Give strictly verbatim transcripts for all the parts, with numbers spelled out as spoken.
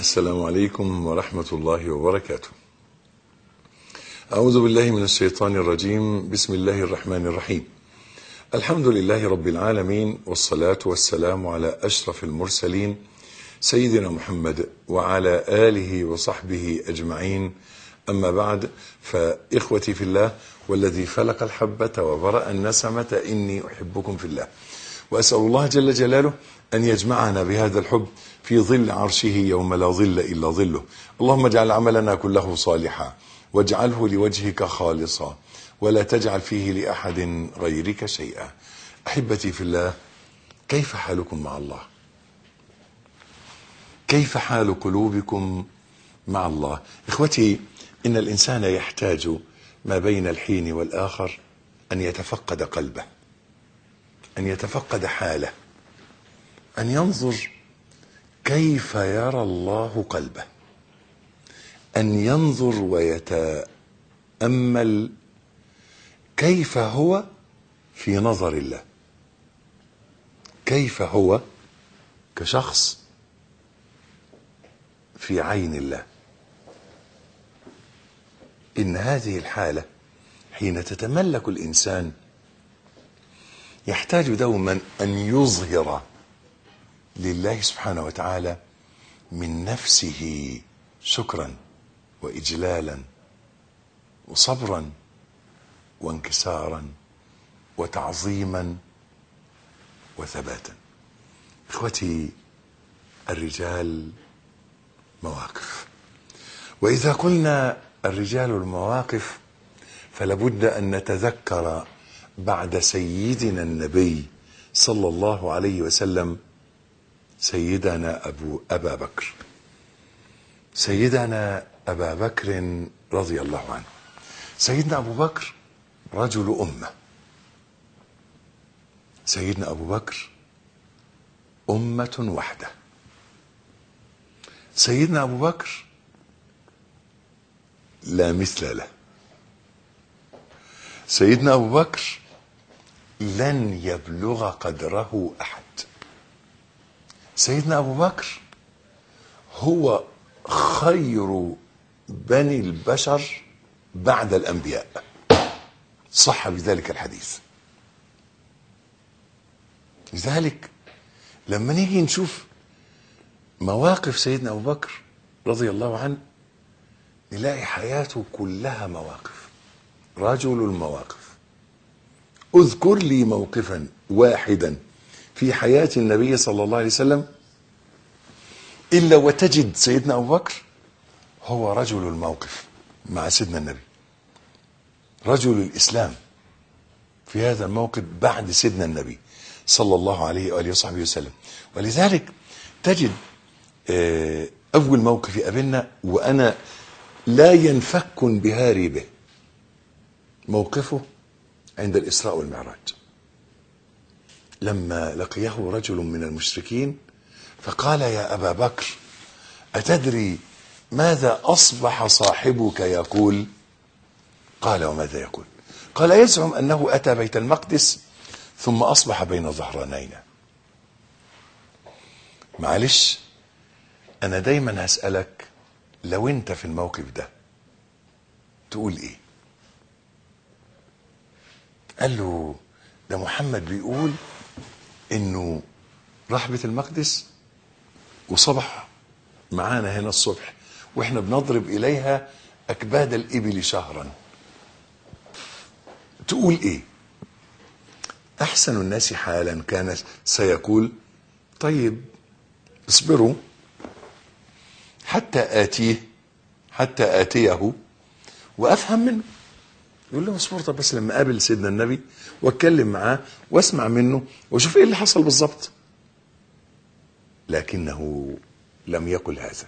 السلام عليكم ورحمة الله وبركاته. أعوذ بالله من الشيطان الرجيم. بسم الله الرحمن الرحيم. الحمد لله رب العالمين، والصلاة والسلام على أشرف المرسلين سيدنا محمد وعلى آله وصحبه أجمعين. أما بعد، فإخوتي في الله والذي فلق الحبة وبرأ النسمة إني أحبكم في الله، وأسأل الله جل جلاله أن يجمعنا بهذا الحب في ظل عرشه يوم لا ظل إلا ظله. اللهم اجعل عملنا كله صالحا، واجعله لوجهك خالصا، ولا تجعل فيه لأحد غيرك شيئا. أحبتي في الله، كيف حالكم مع الله؟ كيف حال قلوبكم مع الله؟ إخوتي، إن الإنسان يحتاج ما بين الحين والآخر أن يتفقد قلبه، أن يتفقد حاله، أن ينظر كيف يرى الله قلبه، أن ينظر ويتأمل كيف هو في نظر الله، كيف هو كشخص في عين الله. إن هذه الحالة حين تتملك الإنسان يحتاج دوما أن يظهر لله سبحانه وتعالى من نفسه شكرا وإجلالا وصبرا وانكسارا وتعظيما وثباتا. إخوتي، الرجال مواقف، وإذا قلنا الرجال المواقف فلابد أن نتذكر بعد سيدنا النبي صلى الله عليه وسلم سيدنا أبو أبا بكر. سيدنا أبا بكر رضي الله عنه. سيدنا أبو بكر رجل أمة. سيدنا أبو بكر أمة وحده. سيدنا أبو بكر لا مثل له. سيدنا أبو بكر لن يبلغ قدره أحد. سيدنا أبو بكر هو خير بني البشر بعد الأنبياء، صح بذلك الحديث. لذلك لما نيجي نشوف مواقف سيدنا أبو بكر رضي الله عنه نلاقي حياته كلها مواقف، رجل المواقف. اذكر لي موقفا واحدا في حياة النبي صلى الله عليه وسلم إلا وتجد سيدنا أبو بكر هو رجل الموقف مع سيدنا النبي، رجل الإسلام في هذا الموقف بعد سيدنا النبي صلى الله عليه وآله وصحبه وسلم. ولذلك تجد أول موقف يقابلنا وأنا لا ينفك انبهاري به، موقفه عند الإسراء والمعراج، لما لقيه رجل من المشركين فقال: يا أبا بكر، أتدري ماذا أصبح صاحبك يقول؟ قال: وماذا يقول؟ قال: يزعم أنه أتى بيت المقدس ثم أصبح بين ظهرانينا. معلش، أنا دايما هسألك، لو أنت في الموقف ده تقول إيه؟ قال له: ده محمد بيقول إنه راح بيت المقدس وصبح معانا هنا الصبح وإحنا بنضرب إليها أكباد الإبل شهرا. تقول إيه؟ أحسن الناس حالا كان سيقول: طيب اصبروا حتى آتيه حتى آتيه وأفهم منه. يقول له: اصبر، طب بس لما قابل سيدنا النبي واتكلم معاه واسمع منه وشوف ايه اللي حصل بالظبط. لكنه لم يقل هذا،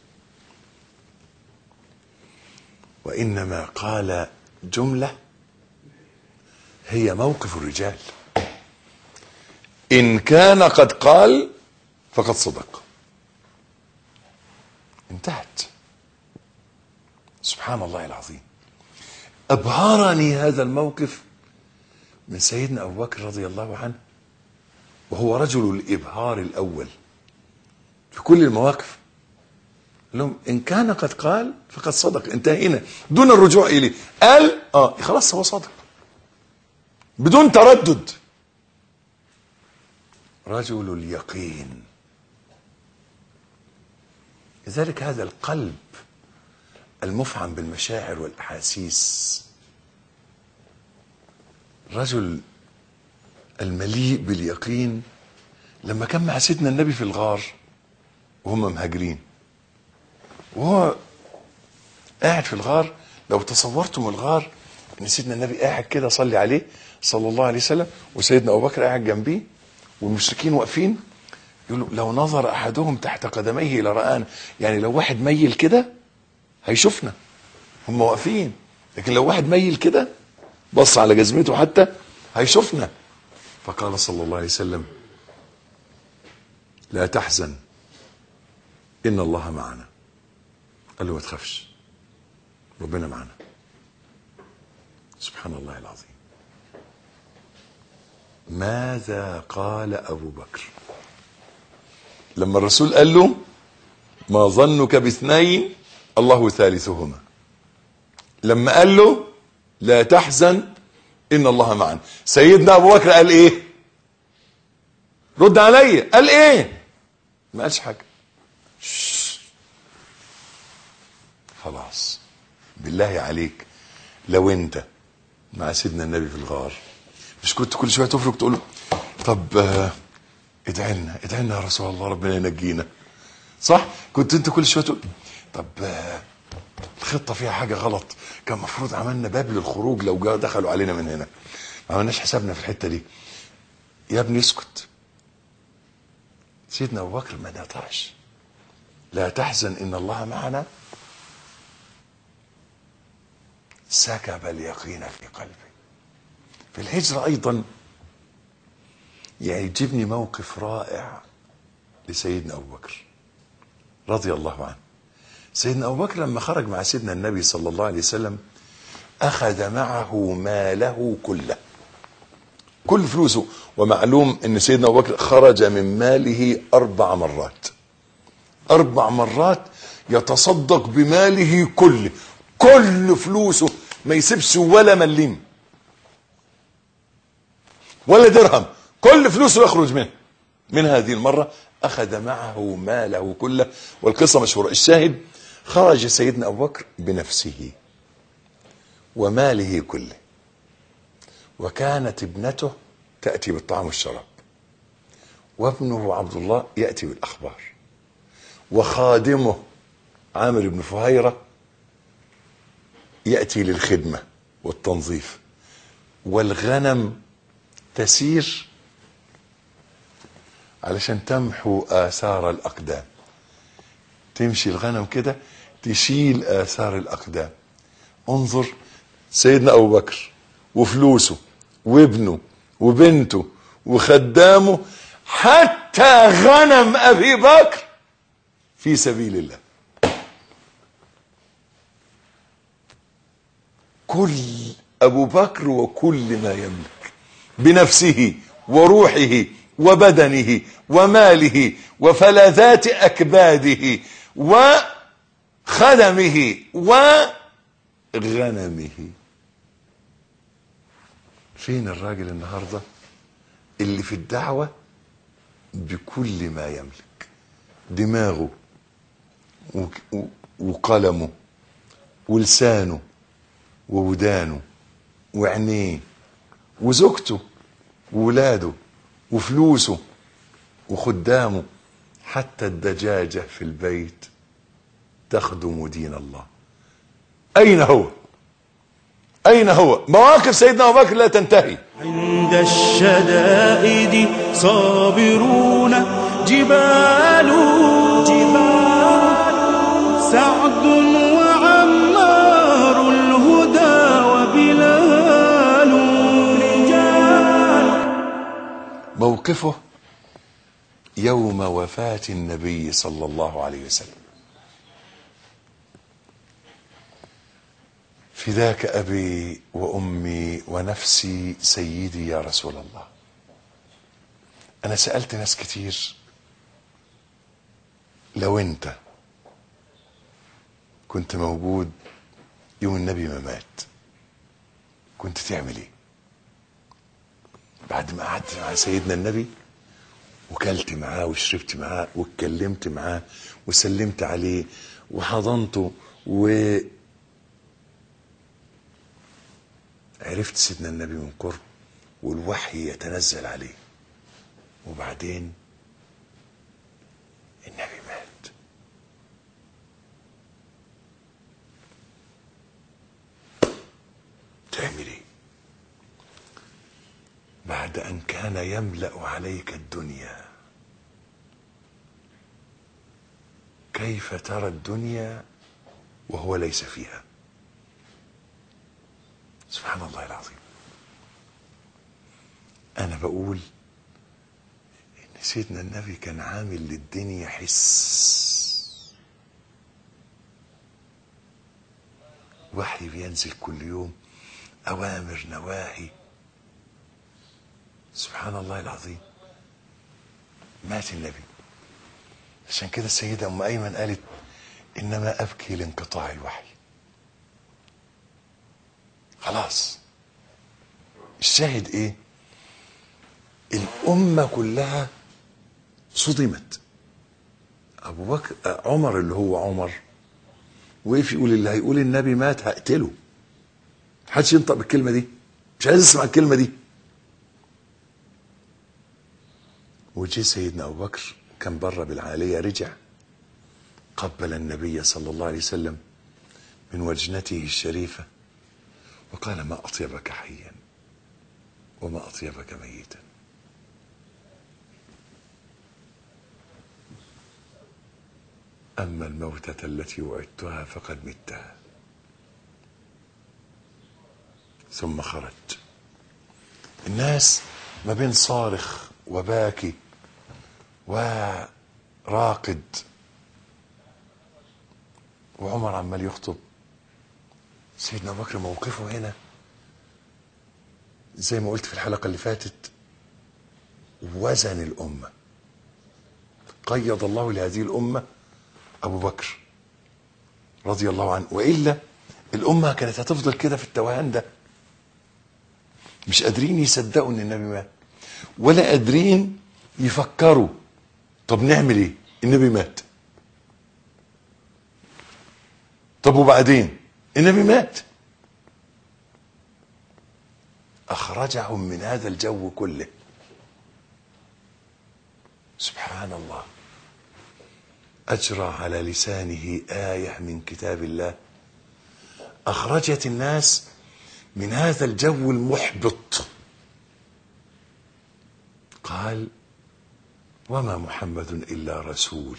وإنما قال جملة هي موقف الرجال: إن كان قد قال فقد صدق. انتهت. سبحان الله العظيم. أبهرني هذا الموقف من سيدنا أبو بكر رضي الله عنه، وهو رجل الإبهار الأول في كل المواقف. لهم إن كان قد قال فقد صدق، انتهينا دون الرجوع إليه. قال آه خلاص هو صادق بدون تردد. رجل اليقين. لذلك هذا القلب المفعم بالمشاعر والأحاسيس، رجل المليء باليقين، لما كان مع سيدنا النبي في الغار وهم مهاجرين، وهو قاعد في الغار، لو تصورتم الغار ان سيدنا النبي قاعد كده صلي عليه صلى الله عليه وسلم، وسيدنا ابو بكر قاعد جنبيه والمشركين واقفين، يقولوا لو نظر احدهم تحت قدميه لرآنا، يعني لو واحد ميل كده هيشوفنا، هم واقفين، لكن لو واحد ميل كده بص على جزمته حتى هيشوفنا. فقال صلى الله عليه وسلم لا تحزن إن الله معنا. قال له ما تخافش ربنا معنا. سبحان الله العظيم. ماذا قال أبو بكر لما الرسول قال له ما ظنك باثنين الله ثالثهما؟ لما قال له لا تحزن إن الله معنا، سيدنا أبو بكر قال إيه؟ رد علي، قال إيه؟ ما قالش حاجة. شش. خلاص. بالله عليك لو أنت مع سيدنا النبي في الغار، مش كنت كل شوية تفرق تقول له طب آه ادعي لنا ادعي لنا يا رسول الله ربنا ينجينا، صح؟ كنت أنت كل شوية تقول طب آه الخطة فيها حاجة غلط، كان المفروض عملنا باب للخروج لو جاء دخلوا علينا من هنا، ما عملناش حسابنا في الحتة دي. يا ابني اسكت. سيدنا أبو بكر ما نطعش. لا تحزن إن الله معنا، سكب اليقين في قلبه. في الهجرة أيضا يعجبني موقف رائع لسيدنا أبو بكر رضي الله عنه. سيدنا أبو بكر لما خرج مع سيدنا النبي صلى الله عليه وسلم أخذ معه ماله كله، كل فلوسه. ومعلوم أن سيدنا أبو بكر خرج من ماله أربع مرات، أربع مرات يتصدق بماله كله، كل فلوسه ما يسيبش ولا مليم ولا درهم، كل فلوسه يخرج منه. من هذه المرة أخذ معه ماله كله، والقصة مشهورة. الشاهد خرج سيدنا أبو بكر بنفسه وماله كله، وكانت ابنته تأتي بالطعام والشراب، وابنه عبد الله يأتي بالأخبار، وخادمه عامر بن فهيرة يأتي للخدمة والتنظيف، والغنم تسير علشان تمحو آثار الأقدام. تمشي الغنم كده تشيل آثار الأقدام. انظر سيدنا أبو بكر وفلوسه وابنه وبنته وخدامه، حتى غنم أبي بكر في سبيل الله. كل أبو بكر وكل ما يملك بنفسه وروحه وبدنه وماله وفلذات أكباده وخدمه وغنمه. فين الراجل النهاردة اللي في الدعوة بكل ما يملك؟ دماغه وقلمه ولسانه وودانه وعينيه وزوجته وولاده وفلوسه وخدامه، حتى الدجاجة في البيت تخدم دين الله. أين هو؟ أين هو؟ مواقف سيدنا أبو بكر لا تنتهي. عند الشدائد صابرون جبال جبال سعد وعمار الهدى وبلال رجال. موقفه يوم وفاة النبي صلى الله عليه وسلم. فداك أبي وأمي ونفسي سيدي يا رسول الله. أنا سألت ناس كتير، لو أنت كنت موجود يوم النبي ما مات، كنت تعمل ايه؟ بعد ما قعدت مع سيدنا النبي وكلت معاه وشربت معاه واتكلمت معاه وسلمت عليه وحضنته وعرفت سيدنا النبي من قرب والوحي يتنزل عليه، وبعدين النبي مات. تعمل ايه بعد ان كان يملأ عليك الدنيا؟ كيف ترى الدنيا وهو ليس فيها؟ سبحان الله العظيم. انا بقول ان سيدنا النبي كان عامل للدنيا حس، وحي بينزل كل يوم، اوامر نواهي. سبحان الله العظيم. مات النبي. عشان كده السيدة ام ايمن قالت انما ابكي لانقطاع الوحي. خلاص. الشاهد ايه؟ الامة كلها صدمت. ابو بكر عمر اللي هو عمر وقف يقول اللي هيقول النبي مات هقتله. محدش ينطق بالكلمة دي، مش عايز اسمع الكلمة دي. وجي سيدنا ابو بكر كان بره بالعالية، رجع قبل النبي صلى الله عليه وسلم من وجنته الشريفة وقال ما أطيبك حيا وما أطيبك ميتا. أما الموتة التي وعدتها فقد متها. ثم خرج. الناس ما بين صارخ وباكي وراقد، وعمر عمال يخطب. سيدنا ابو بكر موقفه هنا زي ما قلت في الحلقة اللي فاتت وزن الأمة. قيض الله لهذه الأمة أبو بكر رضي الله عنه، وإلا الأمة كانت هتفضل كده في التوهان ده، مش قادرين يصدقوا إن النبي مات ولا قادرين يفكروا طب نعمل إيه؟ النبي مات. طب وبعدين؟ النبي مات. أخرجهم من هذا الجو كله. سبحان الله. أجرى على لسانه آية من كتاب الله أخرجت الناس من هذا الجو المحبط. قال وما محمد إلا رسول.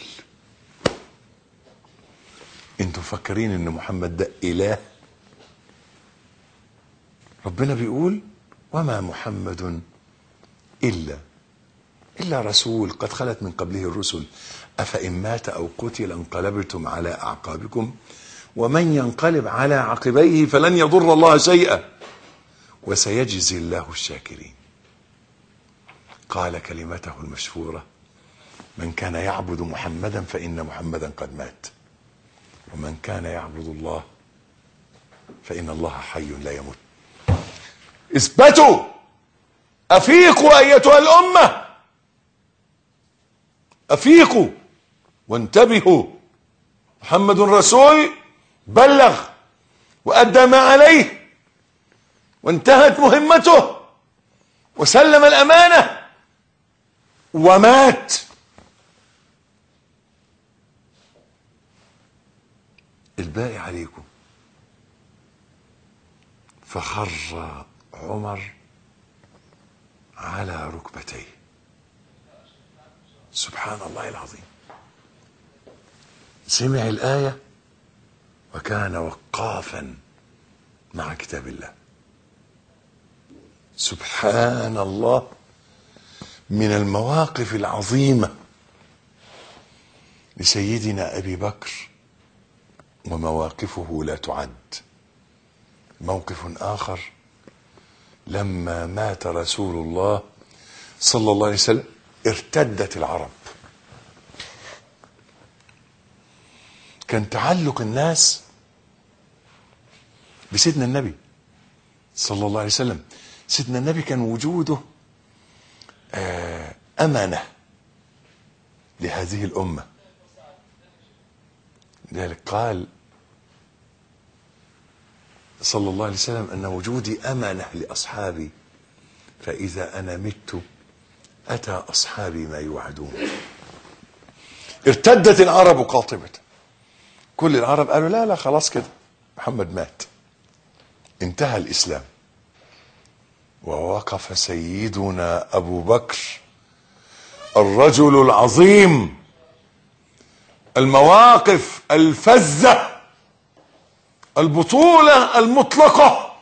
انتوا فكرين ان محمد ده إله؟ ربنا بيقول وما محمد إلا إلا رسول قد خلت من قبله الرسل أفإن مات أو قتل انقلبتم على أعقابكم ومن ينقلب على عقبيه فلن يضر الله شيئا وسيجزي الله الشاكرين. قال كلمته المشهورة من كان يعبد محمدا فإن محمدا قد مات ومن كان يعبد الله فإن الله حي لا يموت. اثبتوا، أفيقوا أيتها الأمة، أفيقوا وانتبهوا. محمد رسول بلغ وأدى ما عليه وانتهت مهمته وسلم الأمانة ومات. الباقي عليكم. فخر عمر على ركبتيه. سبحان الله العظيم. سمع الآية وكان وقافا مع كتاب الله. سبحان الله. من المواقف العظيمة لسيدنا أبي بكر ومواقفه لا تعد. موقف آخر لما مات رسول الله صلى الله عليه وسلم ارتدت العرب. كان تعلق الناس بسيدنا النبي صلى الله عليه وسلم. سيدنا النبي كان وجوده أمانة لهذه الأمة. لذلك قال صلى الله عليه وسلم أن وجودي أمانة لأصحابي، فإذا أنا مت أتى أصحابي ما يوعدون. ارتدت العرب قاطبة، كل العرب قالوا لا لا خلاص كده محمد مات، انتهى الإسلام. ووقف سيدنا أبو بكر الرجل العظيم، المواقف الفزة، البطولة المطلقة،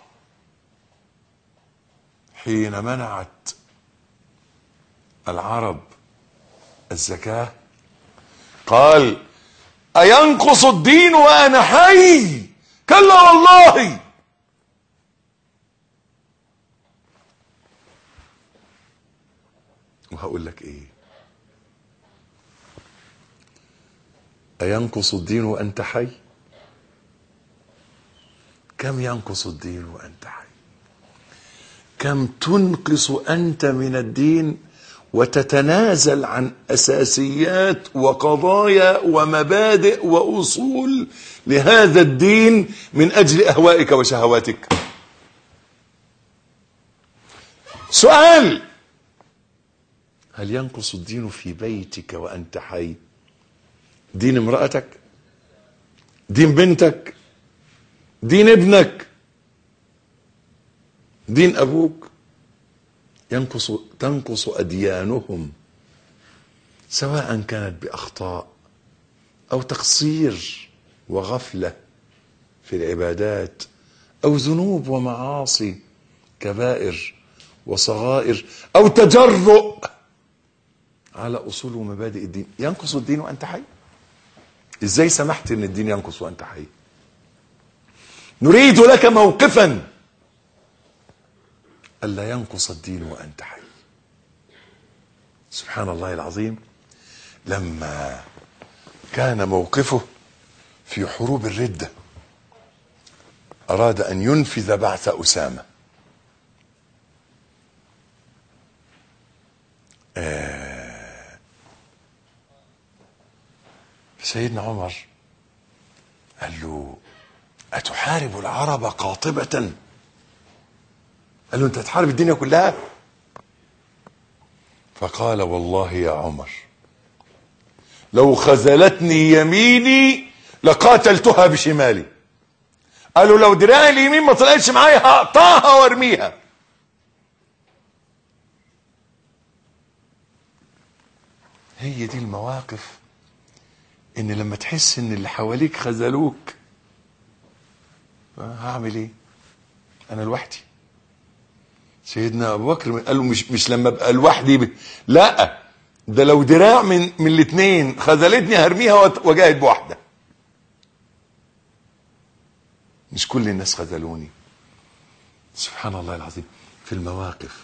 حين منعت العرب الزكاة قال: أينقص الدين وأنا حي؟ كلا والله. وهقول لك ايه، أينقص الدين وأنت حي؟ كم ينقص الدين وأنت حي؟ كم تنقص أنت من الدين وتتنازل عن أساسيات وقضايا ومبادئ وأصول لهذا الدين من أجل أهوائك وشهواتك. سؤال: هل ينقص الدين في بيتك وأنت حي؟ دين امرأتك، دين بنتك، دين ابنك، دين أبوك، ينقص تنقص أديانهم، سواء كانت بأخطاء أو تقصير وغفلة في العبادات أو ذنوب ومعاصي، كبائر وصغائر، أو تجرؤ على أصول ومبادئ الدين. ينقص الدين وأنت حي؟ إزاي سمحت إن الدين ينقص وأنت حي؟ نريد لك موقفا ألا ينقص الدين وأنت حي. سبحان الله العظيم. لما كان موقفه في حروب الردة أراد أن ينفذ بعث أسامة، آه سيدنا عمر قال له: أتحارب العرب قاطبة؟ قال له: أنت تحارب الدنيا كلها؟ فقال: والله يا عمر لو خذلتني يميني لقاتلتها بشمالي. قالوا: لو دراعي اليمين ما طلعتش معايا هقطعها وارميها. هي دي المواقف، ان لما تحس ان اللي حواليك خذلوك هعمل ايه؟ انا لوحدي. سيدنا ابو بكر قال له: مش مش لما ابقى لوحدي ب... لا، ده لو دراع من من الاثنين خذلتني هرميها واجاهد بواحده. مش كل الناس خذلوني. سبحان الله العظيم. في المواقف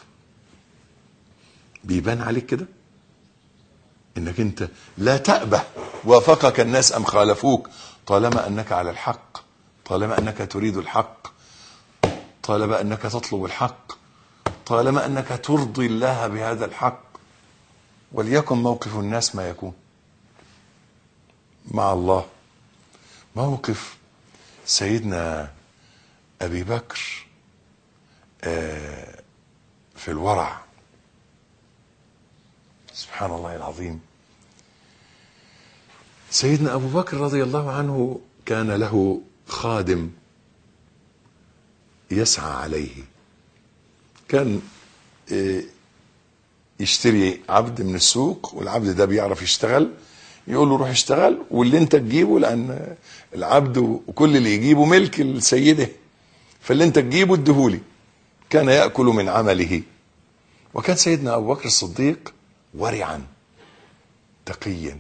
بيبان عليك كده انك انت لا تأبه وافقك الناس ام خالفوك، طالما انك على الحق، طالما انك تريد الحق، طالما انك تطلب الحق، طالما انك ترضي الله بهذا الحق. وليكن موقف الناس ما يكون مع الله. موقف سيدنا ابي بكر في الورع، سبحان الله العظيم. سيدنا ابو بكر رضي الله عنه كان له خادم يسعى عليه، كان يشتري عبد من السوق، والعبد ده بيعرف يشتغل، يقول له روح اشتغل واللي انت تجيبه، لان العبد وكل اللي يجيبه ملك السيده، فاللي انت تجيبه اديهولي. كان يأكل من عمله. وكان سيدنا ابو بكر الصديق ورعا تقيا.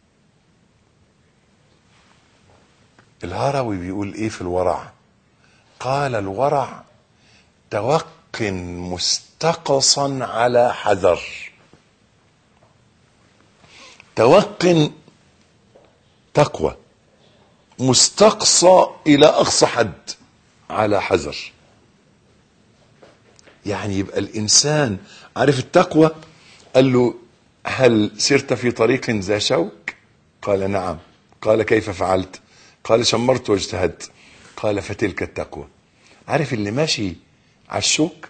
الهروي بيقول ايه في الورع؟ قال: الورع توق مستقصا على حذر. توق تقوى مستقصى إلى أقصى حد على حذر. يعني يبقى الإنسان عارف التقوى. قال له هل سرت في طريق ذا شوك؟ قال نعم. قال كيف فعلت؟ قال شمرت واجتهدت. قال فتلك التقوى. عارف اللي ماشي على الشوك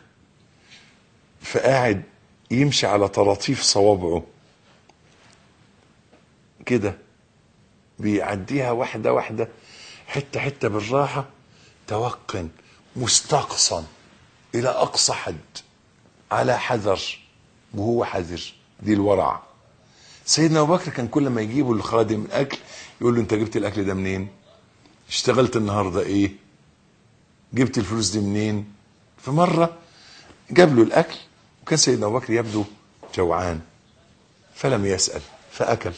فقاعد يمشي على طراطيف صوابعه كده، بيعديها واحدة واحدة حتة حتة بالراحة، توقن مستقصا إلى أقصى حد على حذر، وهو حذر. دي الورع. سيدنا أبو بكر كان كل ما يجيبوا الخادم الأكل يقول له أنت جبت الأكل ده منين؟ اشتغلت النهاردة إيه؟ جبت الفلوس دي منين؟ فمرة جاب له الأكل وكان سيدنا أبو بكر يبدو جوعان فلم يسأل فأكل.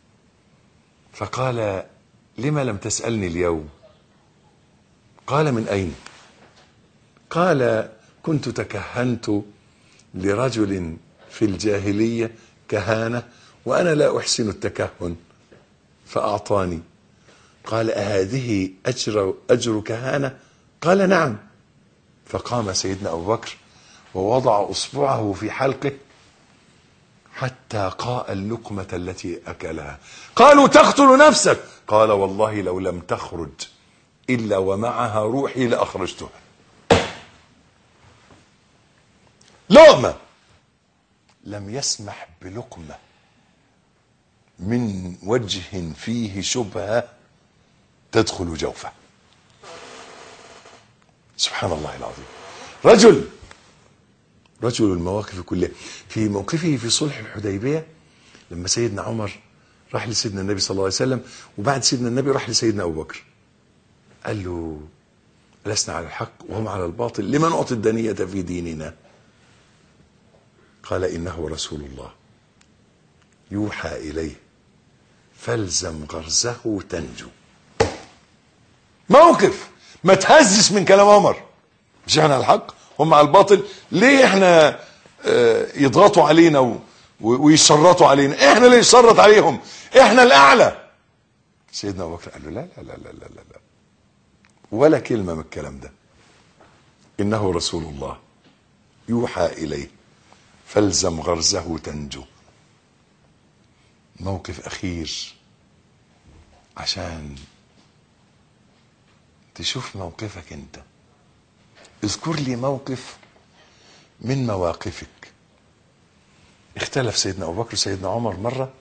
فقال لما لم تسألني اليوم؟ قال من أين؟ قال كنت تكهنت لرجل في الجاهلية كهانة وأنا لا أحسن التكهن فأعطاني. قال أهذه أجر, أجر كهانة؟ قال نعم. فقام سيدنا أبو بكر ووضع أصبعه في حلقه حتى قاء اللقمة التي أكلها. قالوا تقتل نفسك؟ قال والله لو لم تخرج إلا ومعها روحي لأخرجتها. لقمة لم يسمح بلقمة من وجه فيه شبهة تدخل جوفه. سبحان الله العظيم. رجل رجل المواقف كلها. في موقفه في صلح الحديبية لما سيدنا عمر راح لسيدنا النبي صلى الله عليه وسلم، وبعد سيدنا النبي راح لسيدنا أبو بكر قال له لسنا على الحق وهم على الباطل، لمن نعطي الدنية في ديننا؟ قال إنه رسول الله يوحى إليه فالزم غرزه تنجو. موقف ما تهزش من كلام عمر. مش احنا على الحق هم على الباطل، ليه احنا اه يضغطوا علينا و ويشرطوا علينا؟ احنا اللي نشرط عليهم، احنا الاعلى. سيدنا ابو بكر قال له لا لا لا لا لا لا ولا كلمه من الكلام ده. انه رسول الله يوحى اليه فالزم غرزه تنجو. موقف اخير عشان تشوف موقفك انت. اذكر لي موقف من مواقفك. اختلف سيدنا ابو بكر وسيدنا عمر مره،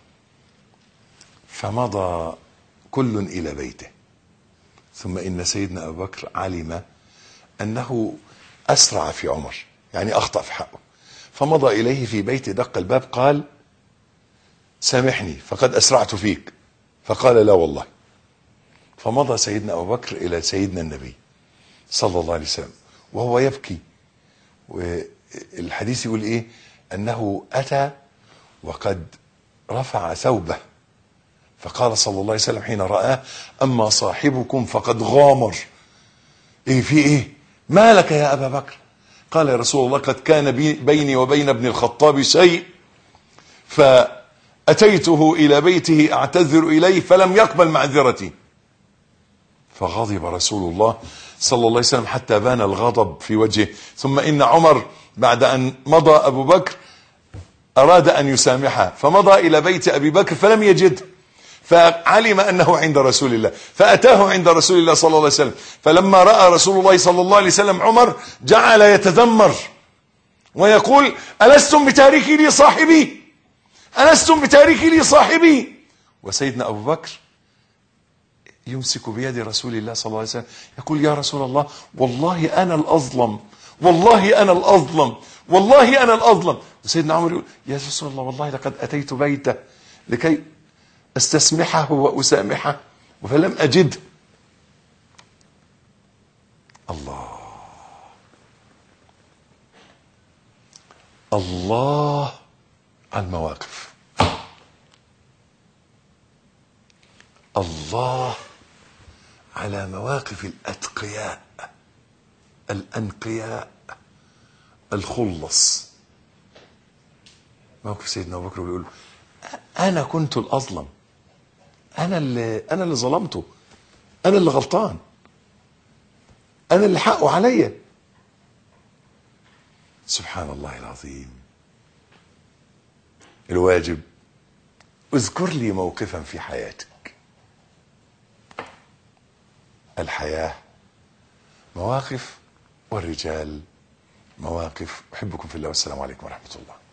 فمضى كل الى بيته، ثم ان سيدنا ابو بكر علم انه اسرع في عمر، يعني اخطا في حقه، فمضى اليه في بيته، دق الباب قال سامحني فقد اسرعت فيك، فقال لا والله. فمضى سيدنا ابو بكر الى سيدنا النبي صلى الله عليه وسلم وهو يبكي، والحديث يقول ايه؟ انه اتى وقد رفع ثوبه، فقال صلى الله عليه وسلم حين رآه اما صاحبكم فقد غامر. ايه في ايه؟ ما لك يا ابا بكر؟ قال يا رسول الله قد كان بي بيني وبين ابن الخطاب شيء فاتيته الى بيته اعتذر اليه فلم يقبل معذرتي. فغضب رسول الله صلى الله عليه وسلم حتى بان الغضب في وجهه. ثم ان عمر بعد ان مضى ابو بكر اراد ان يسامحه، فمضى الى بيت ابي بكر فلم يجده، فعلم انه عند رسول الله، فاتاه عند رسول الله صلى الله عليه وسلم. فلما راى رسول الله صلى الله عليه وسلم عمر جعل يتذمر ويقول ألستم بتاركي لي صاحبي؟ ألستم بتاركي لي صاحبي؟ وسيدنا ابو بكر يمسك بيد رسول الله صلى الله عليه وسلم يقول يا رسول الله والله انا الاظلم، والله انا الاظلم، والله انا الاظلم. وسيدنا عمر يقول يا رسول الله والله لقد اتيت بيته لكي استسمحه واسامحه فلم اجده. الله الله على المواقف. الله على مواقف الاتقياء الانقياء الخلص. موقف سيدنا ابو بكر بيقول انا كنت الاظلم، انا اللي انا اللي ظلمته، انا اللي غلطان، انا اللي حقه عليا. سبحان الله العظيم. الواجب اذكر لي موقفا في حياتك. الحياة مواقف والرجال مواقف. أحبكم في الله والسلام عليكم ورحمة الله.